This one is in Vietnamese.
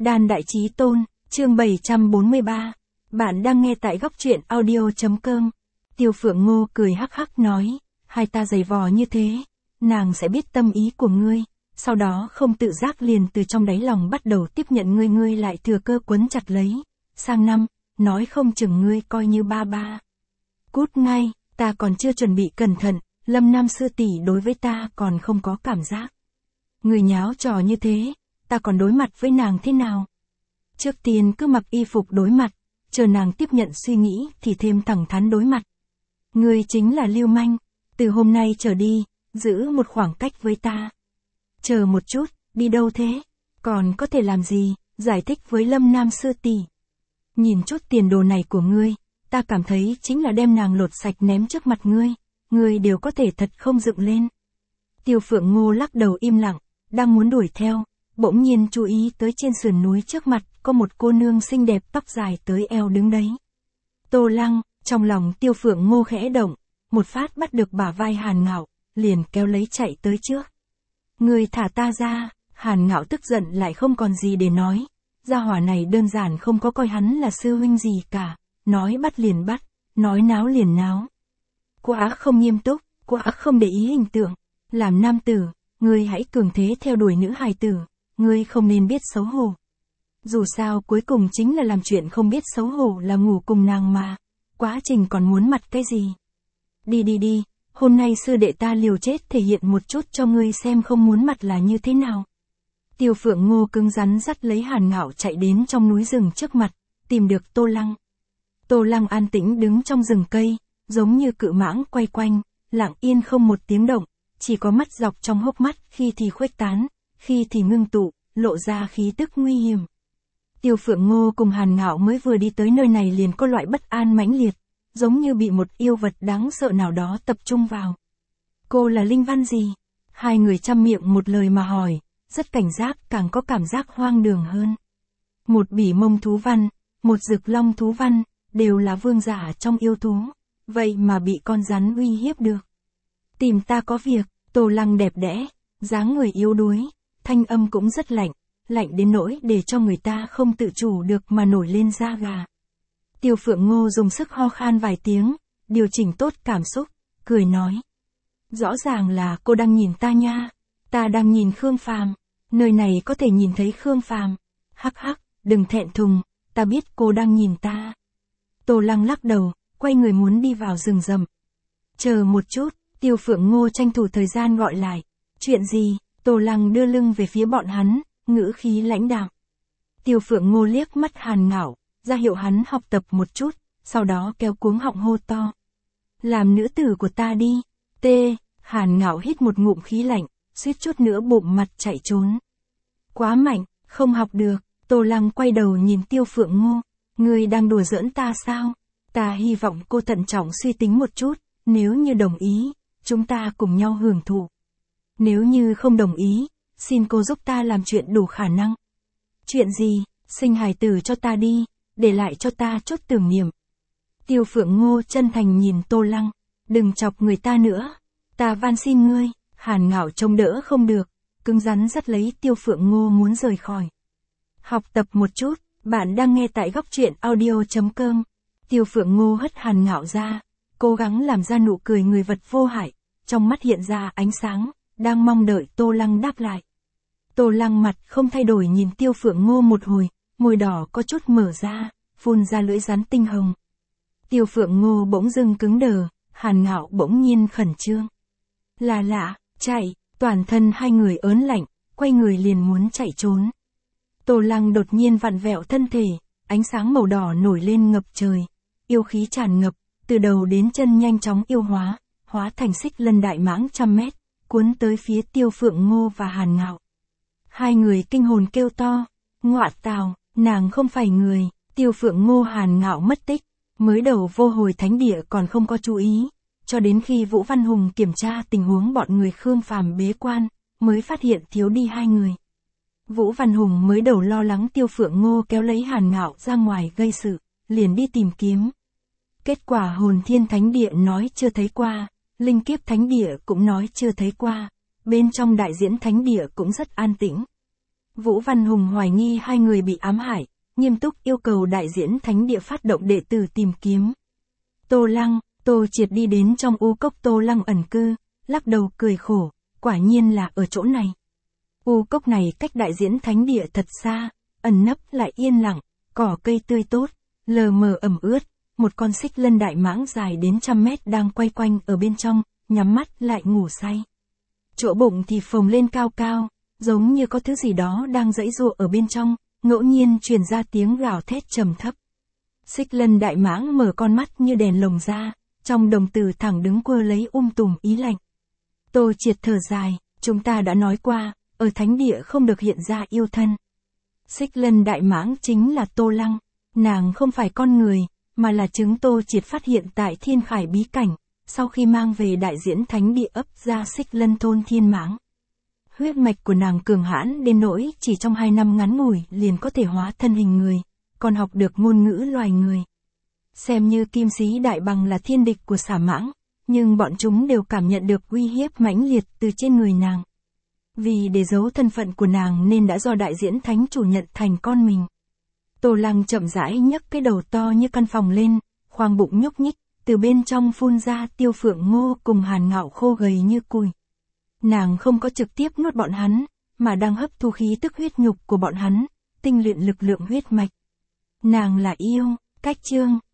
Đan Đại Chí Tôn, chương 743. Bạn đang nghe tại góc truyện audio.com. Tiêu Phượng Ngô cười hắc hắc nói, hai ta giày vò như thế, nàng sẽ biết tâm ý của ngươi, sau đó không tự giác liền từ trong đáy lòng bắt đầu tiếp nhận ngươi lại thừa cơ quấn chặt lấy. Sang năm, nói không chừng ngươi coi như ba. Cút ngay, ta còn chưa chuẩn bị cẩn thận, Lâm Nam sư tỷ đối với ta còn không có cảm giác. Người nháo trò như thế, ta còn đối mặt với nàng thế nào? Trước tiên cứ mặc y phục đối mặt, chờ nàng tiếp nhận suy nghĩ thì thêm thẳng thắn đối mặt. Ngươi chính là lưu manh, từ hôm nay trở đi, giữ một khoảng cách với ta. Chờ một chút, đi đâu thế? Còn có thể làm gì? Giải thích với Lâm Nam sư tỷ. Nhìn chút tiền đồ này của ngươi, ta cảm thấy chính là đem nàng lột sạch ném trước mặt ngươi đều có thể thật không dựng lên. Tiêu Phượng Ngô lắc đầu im lặng, đang muốn đuổi theo, bỗng nhiên chú ý tới trên sườn núi trước mặt có một cô nương xinh đẹp tóc dài tới eo đứng đấy. Tô Lăng, trong lòng Tiêu Phượng Ngô khẽ động, một phát bắt được bả vai Hàn Ngạo, liền kéo lấy chạy tới trước. Ngươi thả ta ra, Hàn Ngạo tức giận lại không còn gì để nói. Gia hỏa này đơn giản không có coi hắn là sư huynh gì cả, nói bắt liền bắt, nói náo liền náo. Quá không nghiêm túc, quá không để ý hình tượng. Làm nam tử, ngươi hãy cường thế theo đuổi nữ hài tử, ngươi không nên biết xấu hổ. Dù sao cuối cùng chính là làm chuyện không biết xấu hổ là ngủ cùng nàng mà, quá trình còn muốn mặt cái gì. Đi, hôm nay sư đệ ta liều chết thể hiện một chút cho ngươi xem không muốn mặt là như thế nào. Tiêu Phượng Ngô cứng rắn dắt lấy Hàn Ngạo chạy đến trong núi rừng trước mặt, tìm được Tô Lăng. Tô Lăng an tĩnh đứng trong rừng cây, giống như cự mãng quay quanh, lặng yên không một tiếng động, chỉ có mắt dọc trong hốc mắt khi thì khuếch tán, khi thì ngưng tụ, lộ ra khí tức nguy hiểm. Tiêu Phượng Ngô cùng Hàn Ngạo mới vừa đi tới nơi này liền có loại bất an mãnh liệt, giống như bị một yêu vật đáng sợ nào đó tập trung vào. Cô là linh văn gì? Hai người chăm miệng một lời mà hỏi, rất cảnh giác càng có cảm giác hoang đường hơn. Một bỉ mông thú văn, một rực long thú văn, đều là vương giả trong yêu thú, vậy mà bị con rắn uy hiếp được. Tìm ta có việc. Tô Lăng đẹp đẽ, dáng người yếu đuối, thanh âm cũng rất lạnh đến nỗi để cho người ta không tự chủ được mà nổi lên da gà. Tiêu Phượng Ngô dùng sức ho khan vài tiếng, điều chỉnh tốt cảm xúc, cười nói. Rõ ràng là cô đang nhìn ta nha, ta đang nhìn Khương Phàm, nơi này có thể nhìn thấy Khương Phàm. Hắc hắc, đừng thẹn thùng, ta biết cô đang nhìn ta. Tô Lăng lắc đầu, quay người muốn đi vào rừng rậm. Chờ một chút. Tiêu Phượng Ngô tranh thủ thời gian gọi lại. Chuyện gì? Tô Lăng đưa lưng về phía bọn hắn, ngữ khí lãnh đạm. Tiêu Phượng Ngô liếc mắt Hàn Ngạo, ra hiệu hắn học tập một chút, sau đó kéo cuống họng hô to. Làm nữ tử của ta đi. Hàn Ngạo hít một ngụm khí lạnh, suýt chút nữa bụm mặt chạy trốn. Quá mạnh, không học được. Tô Lăng quay đầu nhìn Tiêu Phượng Ngô. Ngươi đang đùa giỡn ta sao? Ta hy vọng cô thận trọng suy tính một chút, nếu như đồng ý, chúng ta cùng nhau hưởng thụ. Nếu như không đồng ý, xin cô giúp ta làm chuyện đủ khả năng. Chuyện gì? Sinh hài tử cho ta đi, để lại cho ta chút tưởng niệm. Tiêu Phượng Ngô chân thành nhìn Tô Lăng. Đừng chọc người ta nữa. Ta van xin ngươi. Hàn Ngạo trông đỡ không được, cứng rắn dắt lấy Tiêu Phượng Ngô muốn rời khỏi. Học tập một chút, bạn đang nghe tại góc truyện audio.com. Tiêu Phượng Ngô hất Hàn Ngạo ra, cố gắng làm ra nụ cười người vật vô hại, trong mắt hiện ra ánh sáng, đang mong đợi Tô Lăng đáp lại. Tô Lăng mặt không thay đổi nhìn Tiêu Phượng Ngô một hồi, môi đỏ có chút mở ra, phun ra lưỡi rắn tinh hồng. Tiêu Phượng Ngô bỗng dưng cứng đờ, Hàn Ngạo bỗng nhiên khẩn trương. Là lạ, chạy, toàn thân hai người ớn lạnh, quay người liền muốn chạy trốn. Tô Lăng đột nhiên vặn vẹo thân thể, ánh sáng màu đỏ nổi lên ngập trời, yêu khí tràn ngập, từ đầu đến chân nhanh chóng yêu hóa thành xích lân đại mãng trăm mét, cuốn tới phía Tiêu Phượng Ngô và Hàn Ngạo. Hai người kinh hồn kêu to, ngọa tào, nàng không phải người. Tiêu Phượng Ngô Hàn Ngạo mất tích, mới đầu vô hồi thánh địa còn không có chú ý, cho đến khi Vũ Văn Hùng kiểm tra tình huống bọn người Khương Phàm bế quan, mới phát hiện thiếu đi hai người. Vũ Văn Hùng mới đầu lo lắng Tiêu Phượng Ngô kéo lấy Hàn Ngạo ra ngoài gây sự, liền đi tìm kiếm. Kết quả Hồn Thiên Thánh Địa nói chưa thấy qua, Linh Kiếp Thánh Địa cũng nói chưa thấy qua, bên trong Đại Diễn Thánh Địa cũng rất an tĩnh. Vũ Văn Hùng hoài nghi hai người bị ám hại, nghiêm túc yêu cầu đại diễn thánh địa phát động đệ tử tìm kiếm. Tô Lăng, Tô Triệt đi đến trong u cốc Tô Lăng ẩn cư, lắc đầu cười khổ, quả nhiên là ở chỗ này. U cốc này cách đại diễn thánh địa thật xa, ẩn nấp lại yên lặng, cỏ cây tươi tốt, lờ mờ ẩm ướt, một con xích lân đại mãng dài đến 100 mét đang quay quanh ở bên trong, nhắm mắt lại ngủ say. Chỗ bụng thì phồng lên cao cao, giống như có thứ gì đó đang giãy giụa ở bên trong, ngẫu nhiên truyền ra tiếng gào thét trầm thấp. Xích lân đại mãng mở con mắt như đèn lồng ra, trong đồng tử thẳng đứng quơ lấy tùm ý lạnh. Tô Triệt thở dài, chúng ta đã nói qua, ở thánh địa không được hiện ra yêu thân. Xích lân đại mãng chính là Tô Lăng, nàng không phải con người, mà là chứng Tô Triệt phát hiện tại Thiên Khải bí cảnh, sau khi mang về đại diễn thánh địa ấp ra xích lân thôn thiên mãng. Huyết mạch của nàng cường hãn đến nỗi chỉ trong 2 năm ngắn ngủi liền có thể hóa thân hình người, còn học được ngôn ngữ loài người. Xem như kim sĩ đại bằng là thiên địch của xà mãng, nhưng bọn chúng đều cảm nhận được uy hiếp mãnh liệt từ trên người nàng. Vì để giấu thân phận của nàng nên đã do đại diễn thánh chủ nhận thành con mình. Tô Lăng chậm rãi nhấc cái đầu to như căn phòng lên, khoang bụng nhúc nhích, từ bên trong phun ra Tiêu Phượng Ngô cùng Hàn Ngạo khô gầy như cùi. Nàng không có trực tiếp nuốt bọn hắn, mà đang hấp thu khí tức huyết nhục của bọn hắn, tinh luyện lực lượng huyết mạch. Nàng là yêu, cách chương.